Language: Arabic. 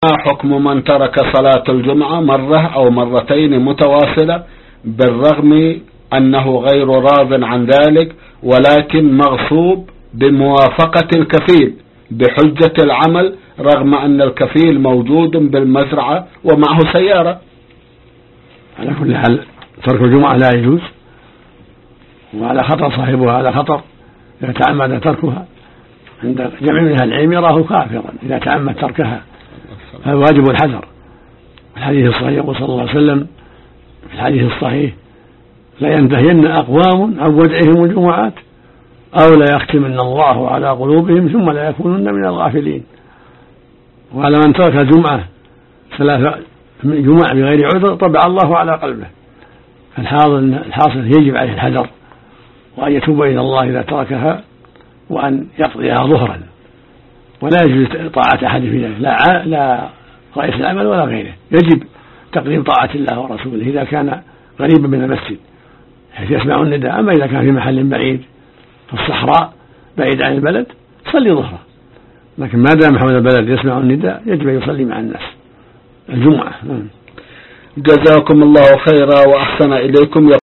حكم من ترك صلاة الجمعة مرة أو مرتين متواصلة بالرغم أنه غير راض عن ذلك، ولكن مغصوب بموافقة الكفيل بحجة العمل، رغم أن الكفيل موجود بالمزرعة ومعه سيارة؟ على كل حال ترك الجمعة لا يجوز، وعلى خطر صاحبها، على خطر إذا تعمد تركها. عند جمع من أهل العلم يراه كافرا إذا تعمد تركها، فالواجب الحذر. الحديث الصحيح يقول صلى الله عليه وسلم في الحديث الصحيح: لا ينتهين أقوام عن ودعهم الجمعات أو لا يختمن الله على قلوبهم ثم لا يكونن من الغافلين. وعلى من ترك الجمعة 3 جمع بغير عذر طبع الله على قلبه. الحاصل يجب عليه الحذر، وأن يتوب إلى الله إذا تركها، وأن يقضيها ظهرا، ولا يجوز طاعة أحد في ذلك، لا رئيس العمل ولا غيره. يجب تقديم طاعة الله ورسوله إذا كان قريبا من المسجد حيث يسمع النداء. أما إذا كان في محل بعيد في الصحراء بعيد عن البلد صلي ظهره، لكن ما دام حول البلد يسمع النداء يجب أن يصلي مع الناس الجمعة. جزاكم الله خيرا وأحسن إليكم.